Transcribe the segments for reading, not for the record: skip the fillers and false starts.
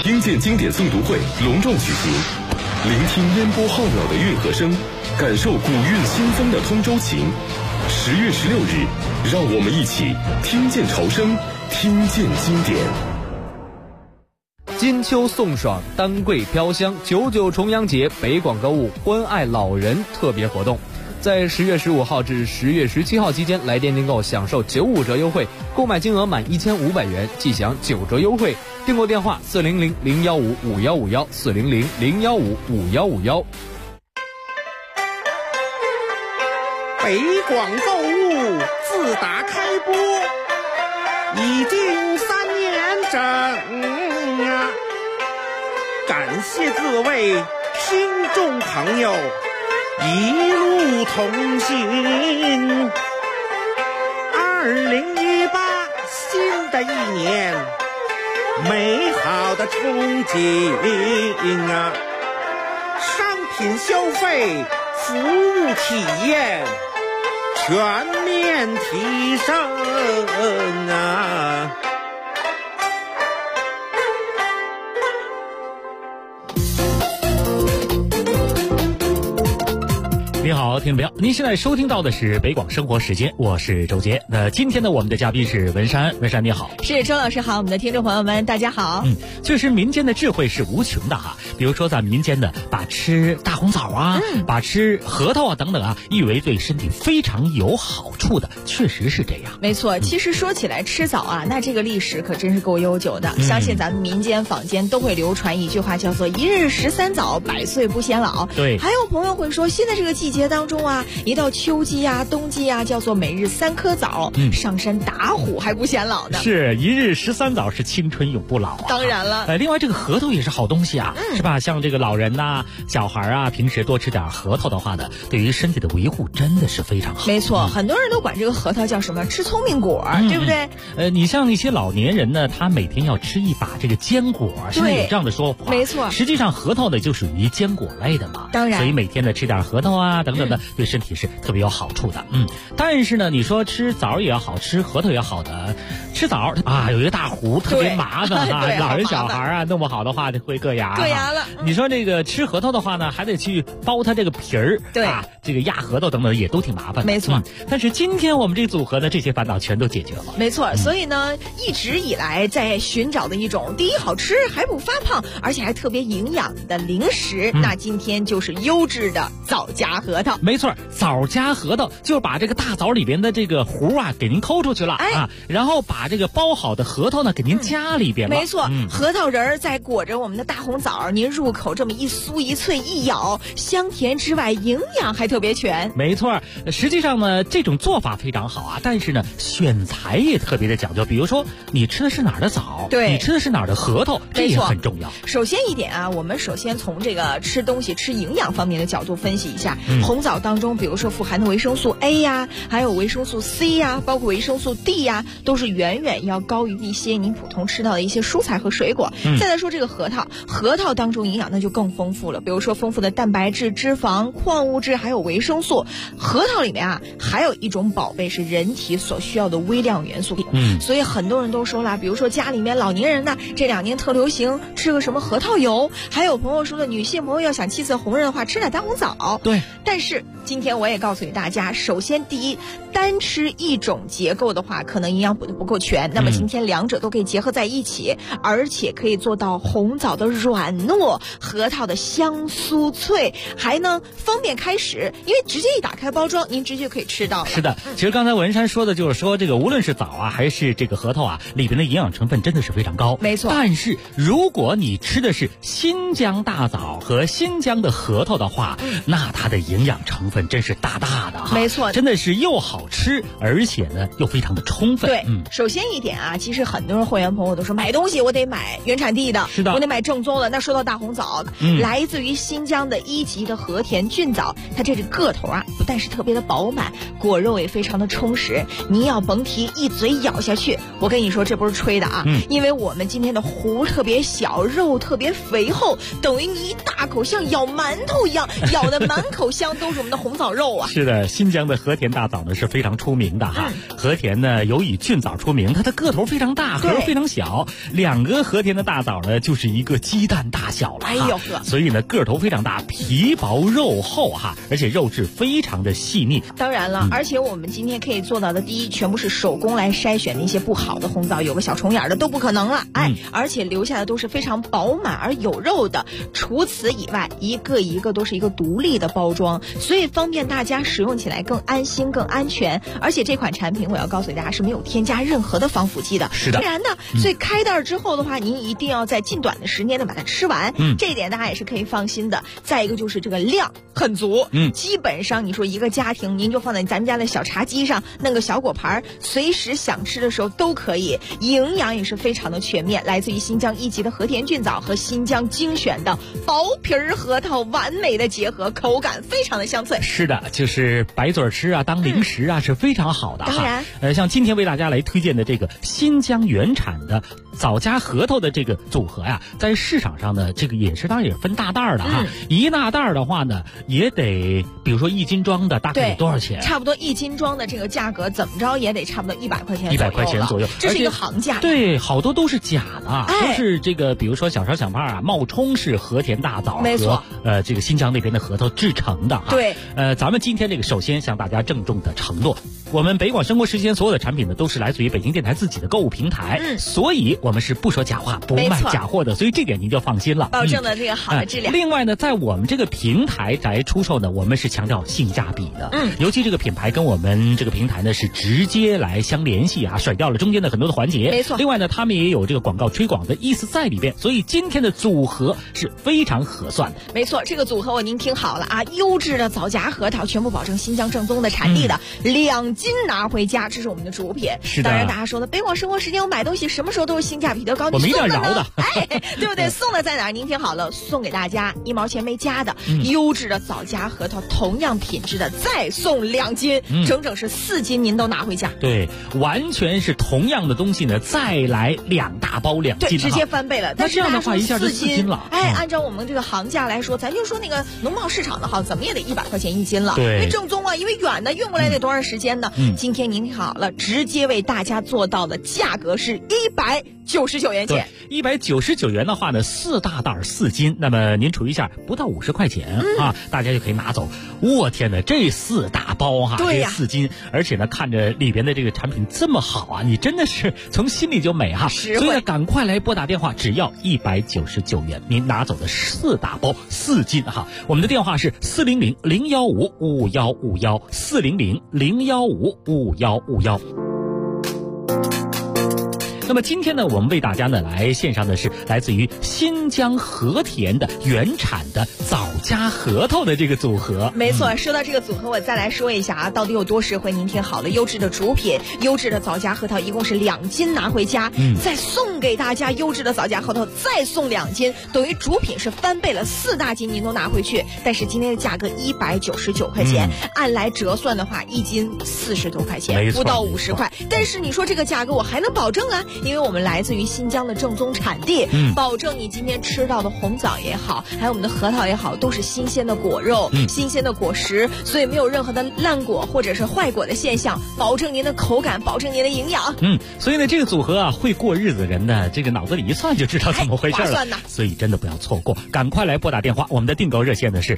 听见经典诵读会隆重举行，聆听烟波浩渺的运河声，感受古韵新风的通州情。10月16日，让我们一起听见潮声，听见经典。 金秋送爽，丹桂飘香，99重阳节北广购物关爱老人特别活动，在10月15号至10月17号期间，来电订购享受95折优惠，购买金额满1500元即享9折优惠。订购电话400-015-5151，400-015-5151。 北广购物自打开播已经3年整啊，感谢各位听众朋友一路同行。2018新的一年，美好的憧憬啊，商品消费、服务体验全面提升啊！ 你好，听众朋友，您现在收听到的是北广生活时间，我是周杰。那今天呢，我们的嘉宾是文山，文山你好。 是周老师好，我们的听众朋友们大家好。 确实民间的智慧是无穷的哈。比如说咱民间的把吃大红枣啊，把吃核桃啊等等啊，誉为对身体非常有好处的，确实是这样。 没错，其实说起来吃枣啊，那这个历史可真是够悠久的。相信咱们民间坊间都会流传一句话，叫做一日13枣，百岁不显老。 对， 还有朋友会说，现在这个季节当中啊，一到秋季啊、冬季啊，叫做每日3颗枣，上山打虎还不显老呢。 是一日13枣是青春永不老啊。 当然了， 另外这个核桃也是好东西啊，是吧？像这个老人呐、小孩啊，平时多吃点核桃的话呢，对于身体的维护真的是非常好。 没错，很多人都管这个核桃叫什么吃聪明果，对不对？ 你像一些老年人呢，他每天要吃一把这个坚果，现在有这样的说法。 没错， 实际上核桃呢就属于坚果类的嘛， 当然， 所以每天呢吃点核桃啊等等的，对身体是特别有好处的。但是呢，你说吃枣也好，吃核桃也好的，吃枣啊有一个大核特别麻烦啊，老人小孩啊弄不好的话就会硌牙。 硌牙了。 你说这个吃核桃的话呢，还得去剥它这个皮儿， 对啊，这个压核桃等等也都挺麻烦的。 没错， 但是今天我们这个组合呢，这些烦恼全都解决了。 没错，所以呢，一直以来在寻找的一种第一好吃还不发胖，而且还特别营养的零食，那今天就是优质的枣夹核桃。 没错，枣夹核桃就是把这个大枣里边的这个核啊给您抠出去了啊，然后把这个剥好的核桃呢给您夹里边了。 没错，核桃仁儿再裹着我们的大红枣，您入口这么一酥一脆一咬，香甜之外营养还特别全。 没错，实际上呢这种做法非常好啊，但是呢选材也特别的讲究，比如说你吃的是哪儿的枣， 对， 你吃的是哪儿的核桃，这也很重要。 首先一点啊，我们首先从这个吃东西吃营养方面的角度分析一下，红枣当中比如说富含的维生素 A 呀，还有维生素 C 呀，包括维生素 D 呀，都是远远要高于一些您普通吃到的一些蔬菜和水果。再来说这个核桃，核桃当中营养那就更丰富了，比如说丰富的蛋白质、脂肪、矿物质还有维生素。核桃里面啊还有一种宝贝是人体所需要的微量元素。所以很多人都说了，比如说家里面老年人呢，这2年特流行吃个什么核桃油，还有朋友说了，女性朋友要想气色红润的话，吃点大红枣。 对， 但是今天我也告诉给大家，首先第一，单吃一种结构的话，可能营养不够全。那么今天2者都可以结合在一起，而且可以做到红枣的软糯，核桃的香酥脆，还呢方便开始，因为直接一打开包装，您直接可以吃到了。 是的，其实刚才文山说的就是说，这个无论是枣啊还是这个核桃啊，里边的营养成分真的是非常高。 没错。 但是如果你吃的是新疆大枣和新疆的核桃的话，那它的营养成分真是大大的哈。 没错， 真的是又好吃，而且呢又非常的充分。 对，首先一点啊，其实很多人会员朋友都说，买东西我得买原产地的， 是的， 我得买正宗的。那说到大红枣，来自于新疆的1级的和田菌枣，它这个个头啊，不但是特别的饱满，果肉也非常的充实，你要甭提，一嘴咬下去，我跟你说这不是吹的啊，因为我们今天的核特别小，肉特别肥厚，等于你一大口像咬馒头一样，咬的满口香都是我们的红红枣肉啊。 是的，新疆的和田大枣呢是非常出名的哈。和田呢由以菌枣出名，它的个头非常大，核非常小，2个和田的大枣呢就是一个鸡蛋大小了。哎呦呵，所以呢个头非常大，皮薄肉厚哈，而且肉质非常的细腻。 当然了，而且我们今天可以做到的，第一，全部是手工来筛选那些不好的红枣，有个小虫眼的都不可能了。而且留下的都是非常饱满而有肉的。除此以外，一个一个都是一个独立的包装，所以方便大家使用起来更安心、更安全。而且这款产品我要告诉大家是没有添加任何的防腐剂的。 是的， 当然的，所以开袋之后的话，您一定要在近短的时间内把它吃完。这一点大家也是可以放心的。再一个就是这个量很足，基本上你说一个家庭，您就放在咱们家的小茶几上，弄个小果盘，随时想吃的时候都可以。营养也是非常的全面，来自于新疆1级的和田菌枣和新疆精选的薄皮核桃，完美的结合，口感非常的香脆。 是的，就是白嘴吃啊，当零食啊，是非常好的哈。 当然， 像今天为大家来推荐的这个新疆原产的枣加核桃的这个组合呀，在市场上呢，这个也是当然也分大袋的哈。一大袋的话呢，也得比如说1斤装的大概得多少钱？ 差不多1斤装的这个价格怎么着也得差不多100块钱 ，100块钱左右， 这是一个行价。 对，好多都是假的，都是这个比如说小勺小胖啊，冒充是和田大枣和这个新疆那边的核桃制成的哈。 对， 咱们今天这个首先向大家郑重的承诺，我们北广生活时间所有的产品呢都是来自于北京电台自己的购物平台，所以我们是不说假话、不卖假货的，所以这点您就放心了， 保证了这个好的质量。 另外呢，在我们这个平台来出售呢，我们是强调性价比的，尤其这个品牌跟我们这个平台呢是直接来相联系啊，甩掉了中间的很多的环节。 没错。 另外呢，他们也有这个广告推广的意思在里边，所以今天的组合是非常合算的。 没错，这个组合您听好了啊，优质的枣夹核桃，全部保证新疆正宗的产地的，2斤拿回家，这是我们的主品。 是的。 当然大家说的北广生活时间，我买东西什么时候都是性价比的高， 我没点饶的， 对不对？送的在哪儿？您听好了，送给大家1毛钱没加的，优质的枣夹核桃，同样品质的再送2斤，整整是4斤，您都拿回家。 对，完全是同样的东西呢，再来2大包2斤， 对，直接翻倍了。 那这样的话一下就4斤了。 按照我们这个行价来说，咱就说那个农贸市场的好，怎么也得100块钱1斤了。 对， 因为正宗啊，因为远的运过来得多长时间呢？今天您听好了，直接为大家做到的价格是199元钱。 199元的话呢，4大袋4斤，那么您除一下，不到50块钱啊，大家就可以拿走。我天哪，这4大包哈， 对呀， 这4斤，而且呢，看着里边的这个产品这么好啊，你真的是从心里就美哈。所以呢，赶快来拨打电话，只要199元，您拿走的4大包4斤哈。我们的电话是400-015-5151，400-015-5151。那么今天呢，我们为大家呢来献上的是来自于新疆和田的原产的枣夹核桃的这个组合。 没错，说到这个组合，我再来说一下啊，到底有多实惠？您听好了，优质的主品，优质的枣夹核桃，一共是2斤拿回家，再送给大家优质的枣夹核桃，再送2斤，等于主品是翻倍了，4大斤您都拿回去。但是今天的价格199块钱，按来折算的话，1斤40多块钱，不到50块。但是你说这个价格我还能保证啊？因为我们来自于新疆的正宗产地，保证你今天吃到的红枣也好，还有我们的核桃也好，都是新鲜的果肉，新鲜的果实，所以没有任何的烂果或者是坏果的现象，保证您的口感，保证您的营养。 所以呢，这个组合啊，会过日子的人呢，这个脑子里一算就知道怎么回事了。所以真的不要错过，赶快来拨打电话，我们的订购热线呢是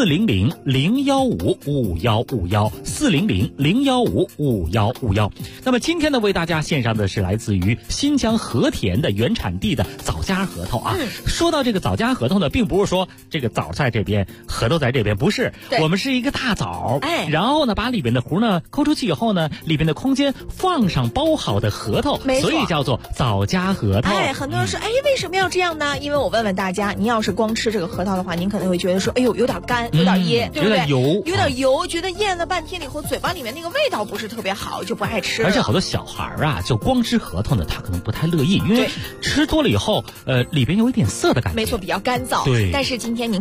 400-015-5151，400-015-5151。那么今天呢，为大家献上的是来自于新疆和田的原产地的枣夹核桃啊。说到这个枣夹核桃呢，并不是说这个枣在这边，核桃在这边，不是，我们是一个大枣，然后呢，把里边的核呢抠出去以后呢，里边的空间放上包好的核桃，所以叫做枣夹核桃。 很多人说，为什么要这样呢？因为我问问大家，您要是光吃这个核桃的话，您可能会觉得说，有点干，有点噎，对不对？有点油，觉得咽了半天以后，嘴巴里面那个味道不是特别好，就不爱吃了。 而且好多小孩啊，就光吃核桃呢，他可能不太乐意，因为吃多了以后，里边有一点涩的感觉。 没错，比较干燥。 对。 但是今天您看好了，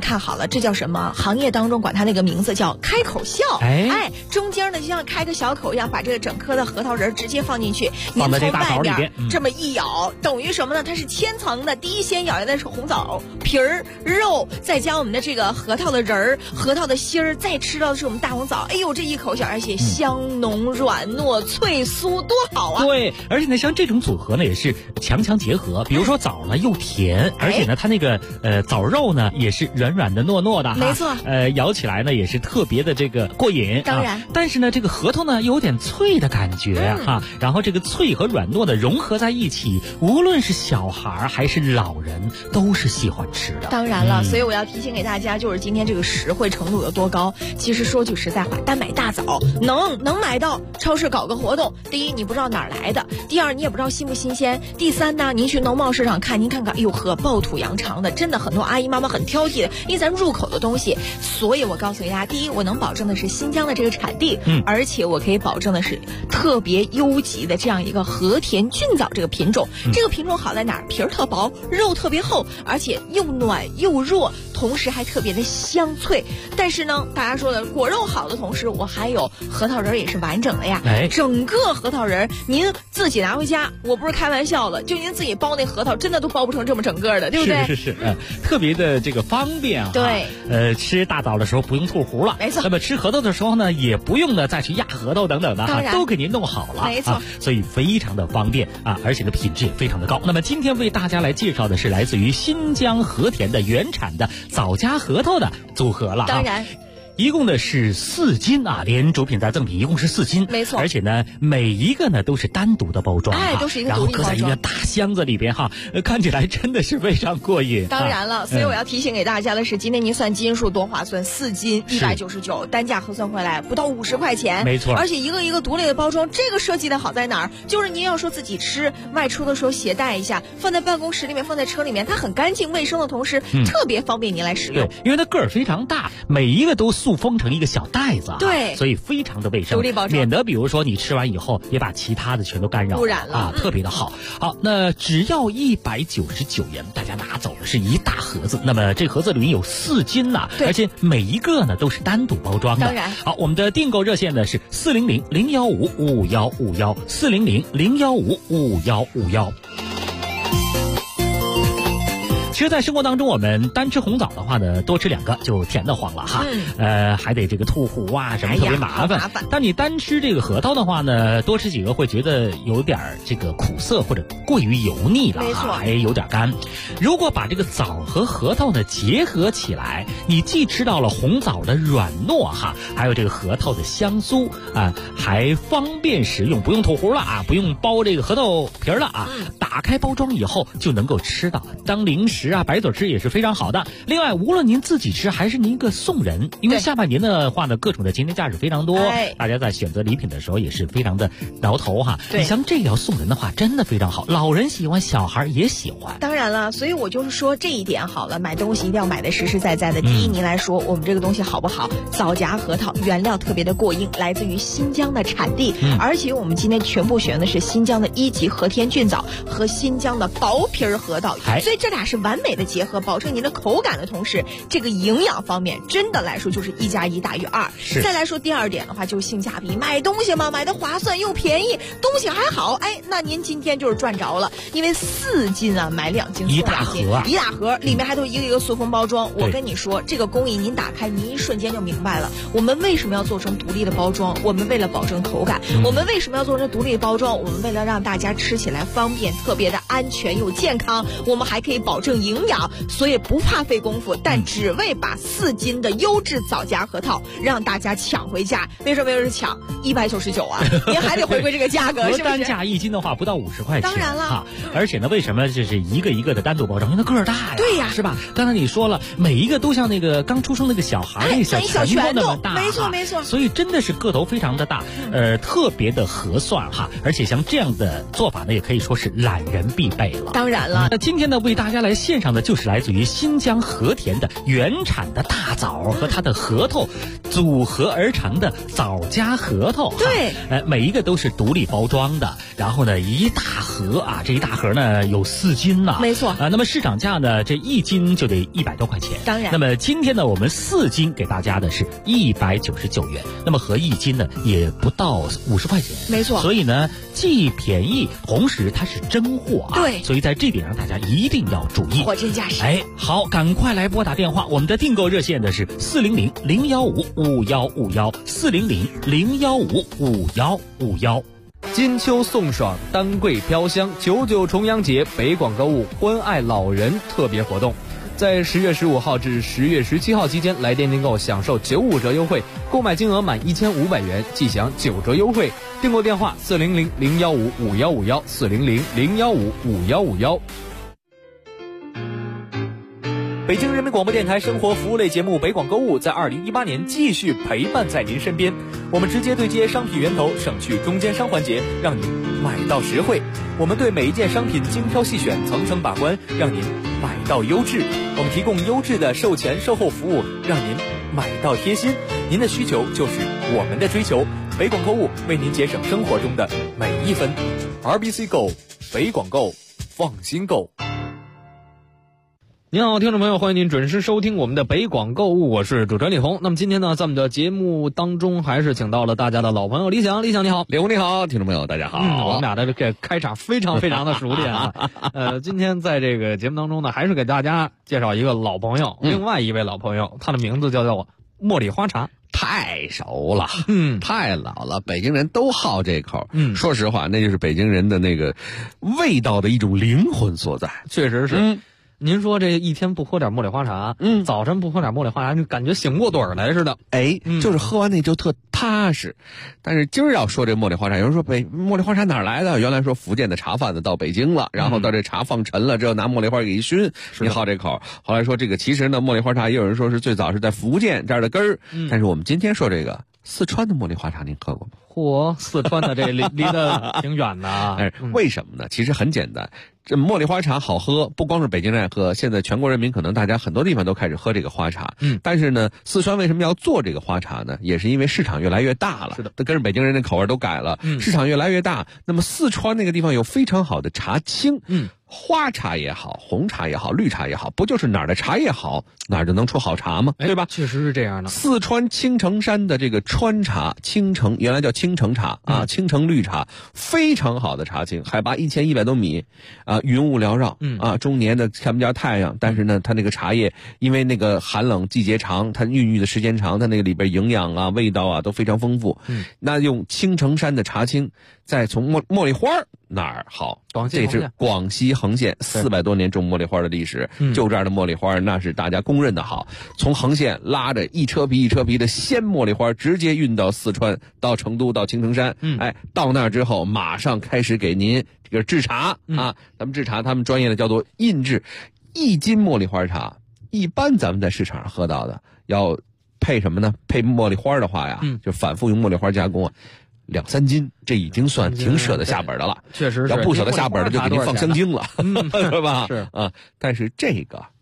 这叫什么？行业当中管它那个名字叫开口笑。 哎， 中间呢就像开个小口一样，把这个整颗的核桃仁直接放进去， 放在这您从外大枣里边边这么一咬，等于什么呢？它是千层的，第一先咬下来是红枣皮儿、肉，再加我们的这个核桃的仁儿、核桃的芯儿，再吃到的是我们大红枣。哎呦，这一口小，而且香浓软糯脆酥，多好啊！ 对，而且呢，像这种组合呢也是强强结合。比如说枣呢又甜，而且呢它那个枣肉呢也是软软的糯糯的哈， 没错。 咬起来呢也是特别的这个过瘾。 当然， 但是呢这个核桃呢有点脆的感觉哈，然后这个脆和软糯的融合在一起，无论是小孩还是老人都是喜欢吃的。 当然了，所以我要提醒给大家，就是今天这个实惠程度有多高。其实说句实在话，单买大枣能买到，超市搞个活动。第一，你不知道哪儿来的；第二，你也不知道新不新鲜；第三呢，您去农贸市场看，您看看，哎呦呵，暴土扬长的，真的很多阿姨妈妈很挑剔的，因为咱入口的东西。所以我告诉大家，第一，我能保证的是新疆的这个产地，而且我可以保证的是特别优级的这样一个和田菌枣这个品种。这个品种好在哪儿？皮儿特薄，肉特别厚，而且又暖又弱，同时还特别的香脆。但是呢，大家说的果肉好的同时，我还有核桃仁也是完整的呀。整个核桃仁您自己拿回家，我不是开玩笑了，就您自己剥那核桃，真的都剥不成这么整个的，对不对？ 是，特别的这个方便啊。 对， 吃大枣的时候不用吐核了， 没错。 那么吃核桃的时候呢，也不用呢再去压核桃等等的哈，都给您弄好了， 没错。 所以非常的方便啊，而且呢品质也非常的高。那么今天为大家来介绍的是来自于新疆和田的原产的枣夹核桃的组合了。 当然。 一共呢是4斤啊，连主品带赠品一共是4斤， 没错。 而且呢，每一个呢都是单独的包装， 都是一个独立包装， 然后搁在一个大箱子里边哈，看起来真的是非常过瘾。 当然了，所以我要提醒给大家的是，今天您算斤数多划算，4斤199，单价核算回来不到50块钱， 没错。 而且一个一个独立的包装，这个设计的好在哪儿？就是您要说自己吃，外出的时候携带一下，放在办公室里面，放在车里面，它很干净卫生的同时，特别方便您来使用。 对，因为它个儿非常大，每一个都塑封成一个小袋子， 对， 所以非常的卫生， 独立包装， 免得比如说你吃完以后也把其他的全都干扰污染了啊，特别的好。好，那只要199元，大家拿走的是一大盒子。那么这盒子里面有4斤呐，而且每一个呢都是单独包装的。 当然， 好，我们的订购热线呢是400-015-5151，400-015-5151。其实，在生活当中，我们单吃红枣的话呢，多吃2个就甜得慌了哈。还得这个吐核啊什么，特别麻烦。但你单吃这个核桃的话呢，多吃几个会觉得有点这个苦涩或者过于油腻了哈，还有点干。如果把这个枣和核桃呢结合起来，你既吃到了红枣的软糯哈，还有这个核桃的香酥啊，还方便食用，不用吐核了啊，不用剥这个核桃皮了啊。打开包装以后就能够吃到，当零食白嘴吃也是非常好的。另外，无论您自己吃还是您一个送人，因为下半年的话呢，各种的节日价值非常多，大家在选择礼品的时候也是非常的挠头哈。你像这个要送人的话，真的非常好，老人喜欢，小孩也喜欢。 当然了，所以我就是说这一点好了，买东西一定要买的实实在在的。第一，您来说我们这个东西好不好？枣夹核桃原料特别的过硬，来自于新疆的产地，而且我们今天全部选的是新疆的1级和田菌枣和新疆的薄皮核桃，所以这俩是完美的结合，保证您的口感的同时，这个营养方面真的来说就是1+1大于2。再来说第二点的话，就是性价比，买东西嘛，买的划算又便宜，东西还好，那您今天就是赚着了，因为4斤啊，买2斤送2斤，一大盒，里面还都一个一个塑封包装。我跟你说，这个工艺您打开，您一瞬间就明白了，我们为什么要做成独立的包装？我们为了保证口感，我们为什么要做成独立包装？我们为了让大家吃起来方便，特别的安全又健康，我们还可以保证营养，所以不怕费功夫，但只为把4斤的优质枣夹核桃让大家抢回家。为什么又是抢？199啊，您还得回归这个价格，是不是？ 单价1斤的话不到50块钱， 当然了而且呢，为什么这是一个一个的单独包装？因为它个儿大呀， 对呀， 是吧？刚才你说了，每一个都像那个刚出生那个小孩那个小拳头那么大， 没错没错， 所以真的是个头非常的大，特别的合算哈。而且像这样的做法呢，也可以说是懒人必备了。 当然了， 那今天呢，为大家来线上的就是来自于新疆和田的原产的大枣和它的核桃组合而成的枣夹核桃。 对， 每一个都是独立包装的，然后呢一大盒啊，这一大盒呢有4斤呐， 没错那么市场价呢这1斤就得100多块钱。 当然， 那么今天呢我们4斤给大家的是199元，那么合1斤呢也不到50块钱。 没错， 所以呢既便宜，同时它是真货啊。 对， 所以在这点上大家一定要注意， 货真价实。 好，赶快来拨打电话，我们的订购热线的是400-015-5151，400-015-5151。 金秋送爽，丹桂飘香，99重阳节北广购物关爱老人特别活动，在10月15号至10月17号期间来电订购享受95折优惠，购买金额满1500元即享9折优惠。订购电话400-015-5151，400-015-5151。北京人民广播电台生活服务类节目北广购物在2018年继续陪伴在您身边，我们直接对接商品源头，省去中间商环节，让您买到实惠。我们对每一件商品精挑细选，层层把关，让您买到优质。我们提供优质的售前售后服务，让您买到贴心。您的需求就是我们的追求，北广购物为您节省生活中的每一分。RBC Go， 北广购，放心购。您好，听众朋友，欢迎您准时收听我们的北广购物，我是主持人李红。那么今天呢，在我们的节目当中，还是请到了大家的老朋友李想。李想你好。 李红你好，听众朋友大家好。 我们俩的这个开场非常的熟练啊。今天在这个节目当中呢，还是给大家介绍一个老朋友，另外一位老朋友，他的名字叫做茉莉花茶。 太熟了，太老了，北京人都好这口。说实话，那就是北京人的那个味道的一种灵魂所在。 确实是。您说这一天不喝点茉莉花茶，早晨不喝点茉莉花茶，就感觉醒过盹儿来似的。 就是喝完那就特踏实。但是今儿要说这茉莉花茶，有人说茉莉花茶哪儿来的？原来说福建的茶贩子到北京了，然后到这茶放陈了之后，拿茉莉花给一熏，你好这口。后来说这个其实呢，茉莉花茶也有人说是最早是在福建这儿的根儿。但是我们今天说这个四川的茉莉花茶，您喝过吗？ 四川的这离得挺远的啊。 为什么呢？其实很简单，这茉莉花茶好喝，不光是北京人爱喝，现在全国人民可能大家很多地方都开始喝这个花茶。但是呢，四川为什么要做这个花茶呢？也是因为市场越来越大了，是的，跟着北京人的口味都改了，市场越来越大。那么四川那个地方有非常好的茶青，花茶也好，红茶也好，绿茶也好，不就是哪儿的茶叶好，哪儿就能出好茶吗？对吧？ 确实是这样的。 四川青城山的这个川茶，青城原来叫青城茶啊，青城绿茶，非常好的茶青，海拔1100多米啊，云雾缭绕啊，终年的看不见太阳，但是呢，它那个茶叶因为那个寒冷季节长，它孕育的时间长，它那个里边营养啊、味道啊都非常丰富。那用青城山的茶青，再从茉莉花哪儿好？这是广西横县400多年种茉莉花的历史，就这儿的茉莉花那是大家公认的好。从横县拉着一车皮一车皮的鲜茉莉花，直接运到四川，到成都，到青城山。到那儿之后，马上开始给您这个制茶啊。咱们制茶，他们专业的叫做印制。1斤茉莉花茶，一般咱们在市场上喝到的要配什么呢？配茉莉花的话呀，就反复用茉莉花加工啊。2、3斤，这已经算挺舍得下本的了。 确实是， 要不舍得下本的就给您放香精了，是吧？ 是啊，但是这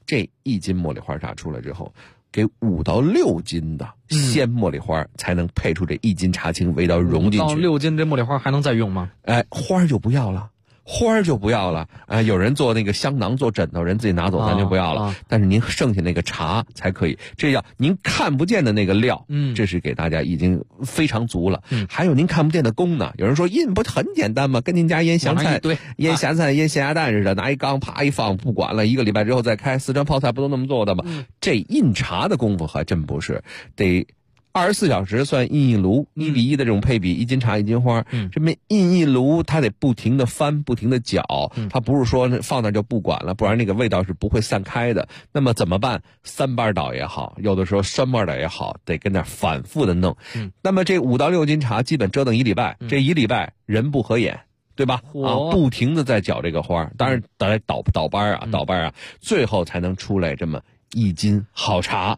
1斤茉莉花茶出来之后，给5到6斤的鲜茉莉花才能配出这1斤茶青，味道融进去。 5到6斤这茉莉花还能再用吗？ 花就不要了。有人做那个香囊做枕头，人自己拿走，咱就不要了。但是您剩下那个茶才可以，这叫您看不见的那个料，这是给大家已经非常足了。还有您看不见的功呢。有人说印不很简单吗？跟您家腌香菜、腌咸菜、腌咸鸭蛋似的，拿一缸啪一放，不管了，1个礼拜之后再开。四川泡菜不都那么做的吗？这印茶的功夫还真不是，得24小时算印一炉，1比1的这种配比，1斤茶1斤花。这么印一炉，它得不停的翻，不停的搅，它不是说放那就不管了，不然那个味道是不会散开的。那么怎么办？3瓣倒也好，有的时候酸瓣倒也好，得跟那反复的弄。那么这5到6斤茶基本折腾1礼拜，这1礼拜人不合眼，对吧？不停的在搅这个花，当然得倒瓣啊，最后才能出来这么1斤好茶。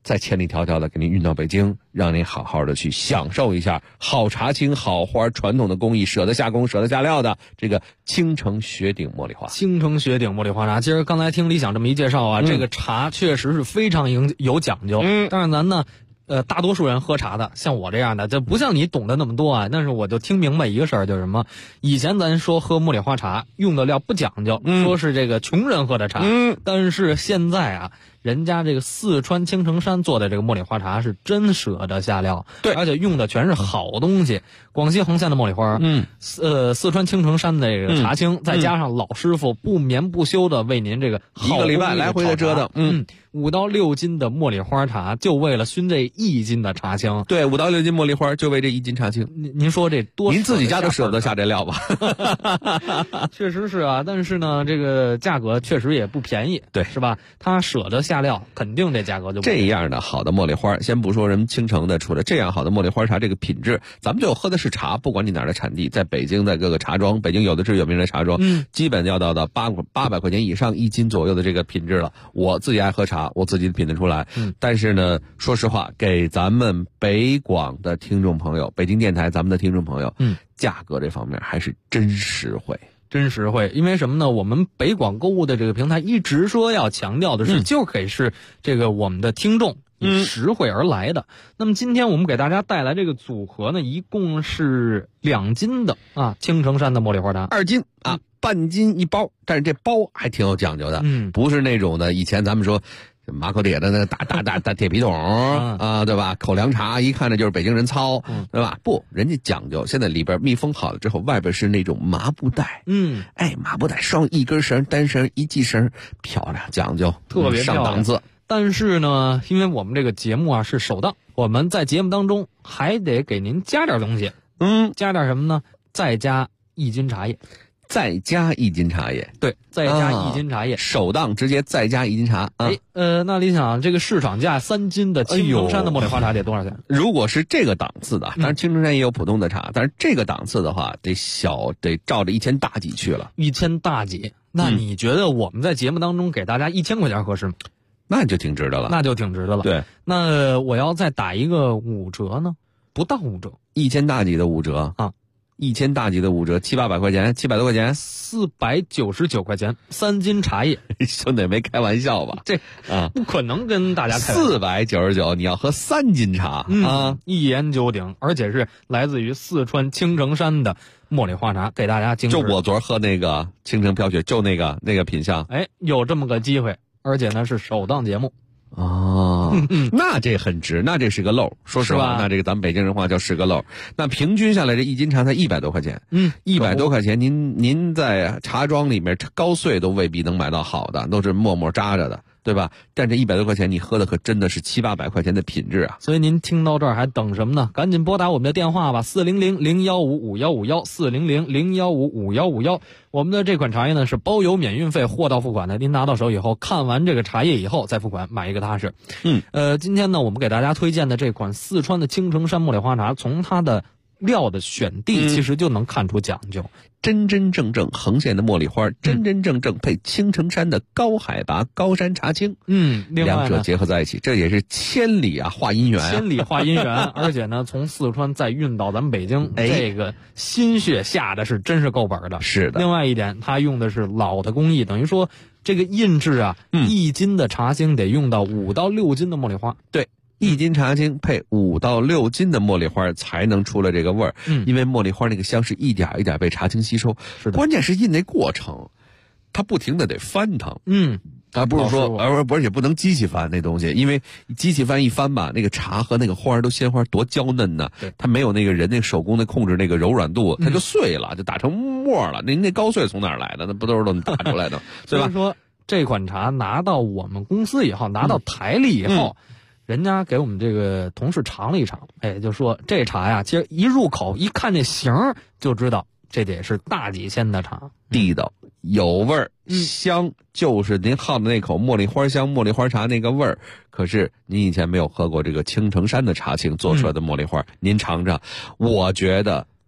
再千里迢迢的给您运到北京，让您好好的去享受一下好茶青、好花传统的工艺，舍得下工、舍得下料的这个青城雪顶茉莉花。 青城雪顶茉莉花茶，其实刚才听李想这么一介绍啊，这个茶确实是非常有讲究。但是咱呢，大多数人喝茶的，像我这样的，就不像你懂得那么多啊。但是我就听明白一个事儿，就是什么？以前咱说喝茉莉花茶用的料不讲究，说是这个穷人喝的茶。但是现在啊，人家这个四川青城山做的这个茉莉花茶是真舍得下料， 对， 而且用的全是好东西。广西横县的茉莉花，四川青城山的这个茶青，再加上老师傅不眠不休的为您这个一个礼拜来回的折腾 ，5到6斤的茉莉花茶，就为了熏这1斤的茶青。 对，5到6斤茉莉花就为这1斤茶青。 您说这多？ 您自己家都舍不得下这料吧？ 确实是啊，但是呢，这个价格确实也不便宜， 对， 是吧？他舍得下料，肯定这价格就不便宜。 这样的好的茉莉花，先不说什么青城的，除了这样好的茉莉花茶，这个品质，咱们就喝的是茶，不管你哪儿的产地，在北京的各个茶庄，北京有的是有名的茶庄，基本要到800块钱以上1斤左右的这个品质了。我自己爱喝茶，我自己品得出来。但是呢，说实话，给咱们北广的听众朋友，北京电台咱们的听众朋友，价格这方面还是真实惠。 真实惠，因为什么呢？我们北广购物的这个平台一直说要强调的是，就给是这个我们的听众以实惠而来的。那么今天我们给大家带来这个组合呢，一共是2斤的青城山的茉莉花茶 ，2斤啊，半斤一包，但是这包还挺有讲究的，不是那种的以前咱们说马口铁的那大铁皮桶啊，对吧？口粮茶一看着就是北京人糙，对吧？不，人家讲究，现在里边密封好了之后，外边是那种麻布袋，麻布袋双一根绳、单绳、一系绳，漂亮，讲究， 特别上档次。 但是呢，因为我们这个节目啊是首档，我们在节目当中还得给您加点东西，加点什么呢？再加1斤茶叶。 再加1斤茶叶， 对，再加1斤茶叶， 首档直接再加1斤茶。 那李想，这个市场价3斤的青城山的茉莉花茶得多少钱？ 如果是这个档次的，当然青城山也有普通的茶，但是这个档次的话，得照着1000大几去了。 1000大几，那你觉得我们在节目当中给大家1000块钱合适吗？ 那就挺值的了。 那就挺值的了。 对， 那我要再打一个5折呢？不到5折 ，1000大几的5折啊。 1000大几的5折，700-800块钱，700多块钱 ，499块钱，3斤茶叶， 兄弟没开玩笑吧？ 这不可能跟大家开玩笑。 499，你要喝3斤茶一言九鼎，而且是来自于四川青城山的茉莉花茶，给大家精致。 就我昨儿喝那个青城飘雪，就那个品相， 有这么个机会，而且呢是首档节目。 那这很值，那这是个漏，说实话，那这个咱们北京人话叫是个漏。那平均下来这1斤茶才100多块钱，100多块钱，您在茶庄里面高碎都未必能买到好的，都是沫沫扎着的，对吧？但这100多块钱你喝的可真的是700-800块钱的品质啊！ 所以您听到这儿还等什么呢？赶紧拨打我们的电话吧，400-015-5151，400-015-5151。我们的这款茶叶呢是包邮免运费，货到付款的。您拿到手以后，看完这个茶叶以后再付款，买一个踏实。今天呢我们给大家推荐的这款四川的青城山茉莉花茶，从它的料的选地其实就能看出讲究。 真真正正横线的茉莉花，真真正正配青城山的高海拔高山茶青，两者结合在一起，这也是千里画姻缘， 千里画姻缘。而且呢，从四川再运到咱们北京，这个心血下的是真是够本的。 是的。 另外一点，它用的是老的工艺，等于说这个印制啊，1斤的茶青得用到5到6斤的茉莉花。 对。1斤茶青配5到6斤的茉莉花才能出来这个味儿，因为茉莉花那个香是一点一点被茶青吸收，关键是印那过程，它不停的得翻腾，它不是说，而且不能机器翻那东西，因为机器翻一翻吧，那个茶和那个花都鲜花多娇嫩呢，它没有那个人那手工的控制那个柔软度，它就碎了，就打成沫了。那高碎从哪儿来的？那不都是打出来的，对吧？ 所以说这款茶拿到我们公司以后，拿到台里以后。人家给我们这个同事尝了一尝，就说这茶呀，其实一入口一看这形就知道这得是大几千的茶， 地道有味儿，香，就是您好的那口茉莉花香茉莉花茶那个味儿。可是您以前没有喝过这个青城山的茶青做出来的茉莉花，您尝尝，我觉得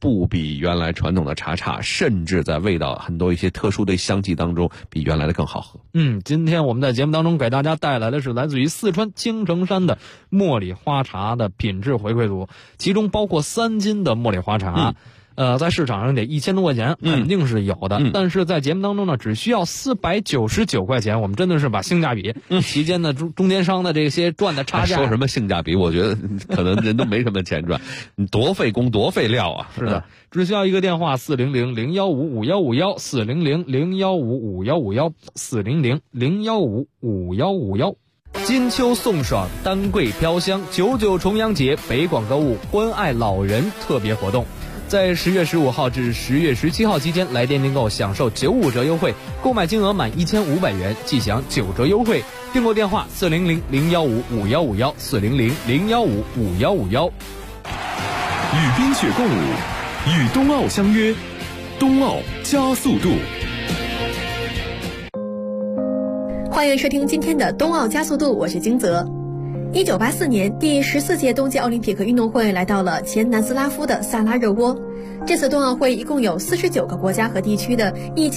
不比原来传统的茶差，甚至在味道很多一些特殊的香气当中比原来的更好喝。 今天我们在节目当中给大家带来的是来自于四川青城山的茉莉花茶的品质回馈组，其中包括3斤的茉莉花茶。在市场上得1000多块钱，肯定是有的。但是在节目当中呢，只需要499块钱，我们真的是把性价比，期间的中间商的这些赚的差价。 说什么性价比？我觉得可能人都没什么钱赚，你多费工多费料啊！ 是的，只需要一个电话400-015-5151，400-015-5151，400-015-5151。金秋送爽，丹桂飘香，99重阳节北广购物关爱老人特别活动。在10月15号至10月17号期间，来电订购享受95折优惠，购买金额满1500元即享9折优惠。订购电话400-015-5151，400-015-5151。 与冰雪共舞，与冬奥相约，冬奥加速度。 欢迎收听今天的冬奥加速度，我是金泽。1984年，第14届冬季奥林匹克运动会来到了前南斯拉夫的萨拉热窝。这次冬奥会一共有49个国家和地区的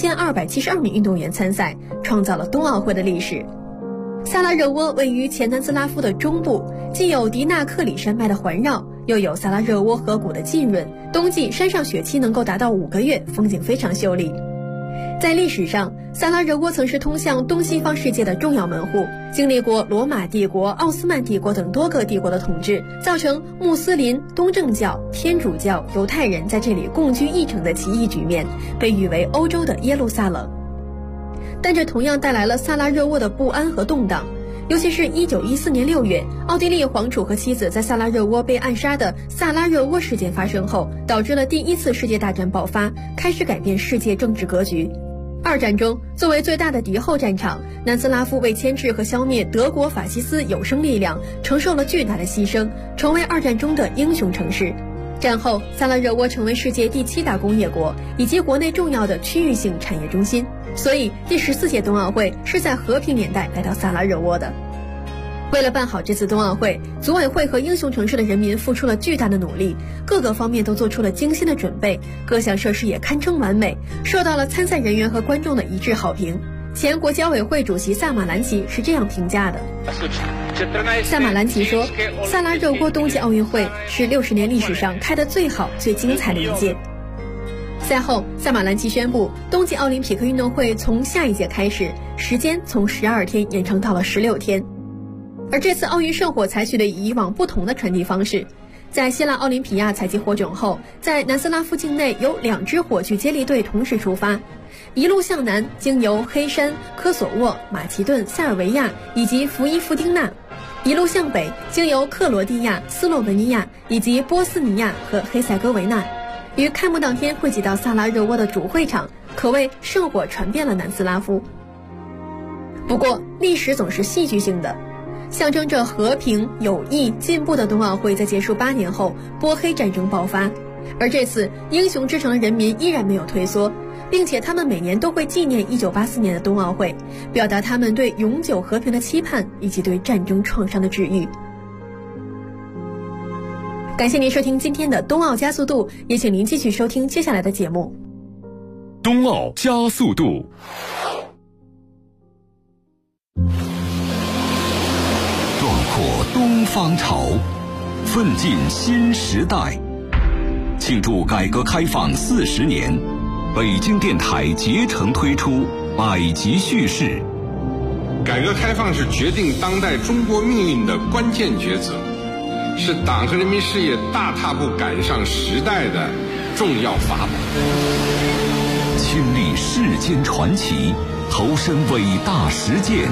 1272名运动员参赛，创造了冬奥会的历史。萨拉热窝位于前南斯拉夫的中部，既有迪纳克里山脉的环绕，又有萨拉热窝河谷的浸润，冬季山上雪期能够达到5个月，风景非常秀丽。在历史上，萨拉热窝曾是通向东西方世界的重要门户，经历过罗马帝国、奥斯曼帝国等多个帝国的统治，造成穆斯林、东正教、天主教、犹太人在这里共居一城的奇异局面，被誉为欧洲的耶路撒冷。但这同样带来了萨拉热窝的不安和动荡，尤其是1914年6月，奥地利皇储和妻子在萨拉热窝被暗杀的萨拉热窝事件发生后，导致了第1次世界大战爆发，开始改变世界政治格局。2战中，作为最大的敌后战场，南斯拉夫为牵制和消灭德国法西斯有生力量，承受了巨大的牺牲，成为2战中的英雄城市。战后，萨拉热窝成为世界第7大工业国，以及国内重要的区域性产业中心。所以，第14届冬奥会是在和平年代来到萨拉热窝的。为了办好这次冬奥会，组委会和英雄城市的人民付出了巨大的努力，各个方面都做出了精心的准备，各项设施也堪称完美，受到了参赛人员和观众的一致好评。前国际奥委会主席萨马兰奇是这样评价的。萨马兰奇说，萨拉热窝冬季奥运会是60年历史上开得最好、最精彩的一届。赛后，萨马兰奇宣布，冬季奥林匹克运动会从下一届开始，时间从12天延长到了16天。而这次奥运圣火采取了与以往不同的传递方式，在希腊奥林匹亚采集火种后，在南斯拉夫境内有2支火炬接力队同时出发，一路向南，经由黑山、科索沃、马其顿、塞尔维亚以及弗伊夫丁纳，一路向北，经由克罗地亚、斯洛文尼亚以及波斯尼亚和黑塞哥维那，于开幕当天汇集到萨拉热窝的主会场，可谓圣火传遍了南斯拉夫。不过，历史总是戏剧性的。象征着和平、友谊、进步的冬奥会在结束8年后，波黑战争爆发。而这次，英雄之城的人民依然没有退缩，并且他们每年都会纪念1984年的冬奥会，表达他们对永久和平的期盼以及对战争创伤的治愈。感谢您收听今天的冬奥加速度，也请您继续收听接下来的节目。 冬奥加速度。 东方潮，奋进新时代。庆祝改革开放40年，北京电台竭诚推出百集叙事。 改革开放是决定当代中国命运的关键抉择，是党和人民事业大踏步赶上时代的重要法宝。 亲历世间传奇，投身伟大实践。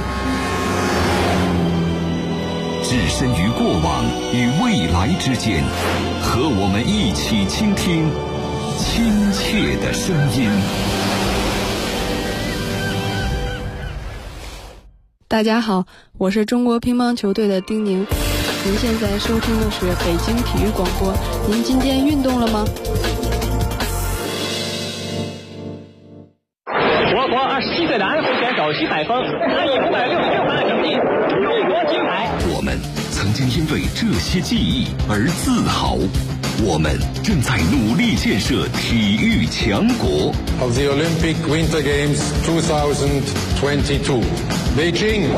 置身于过往与未来之间，和我们一起倾听亲切的声音。 大家好，我是中国乒乓球队的丁宁。您现在收听的是北京体育广播。您今天运动了吗？ 我国27岁的安徽选手徐海峰，他以566分的成绩荣获金牌。 我们曾经因为这些记忆而自豪， 我们正在努力建设体育强国。 Of the Olympic Winter Games 2022, Beijing.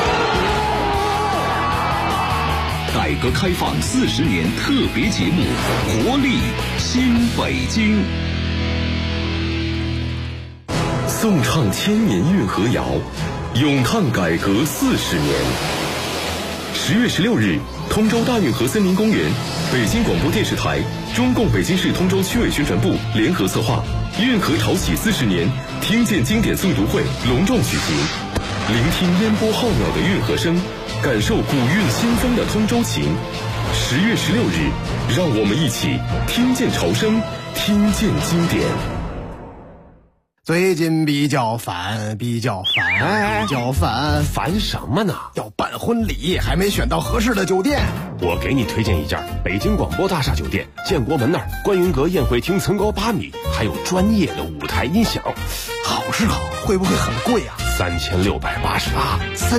改革开放40年特别节目《活力新北京》， 颂唱千年运河谣，咏叹改革40年。10月16日，通州大运河森林公园，北京广播电视台、中共北京市通州区委宣传部联合策划运河潮起40年听见经典诵读会隆重举行，聆听烟波浩渺的运河声，感受古韵新风的通州情。10月16日，让我们一起听见潮声，听见经典。 最近比较烦， 烦什么呢？ 要办婚礼，还没选到合适的酒店。 我给你推荐一家北京广播大厦酒店，建国门那儿观云阁宴会厅层高8米，还有专业的舞台音响。 好是好，会不会很贵啊？ 3688。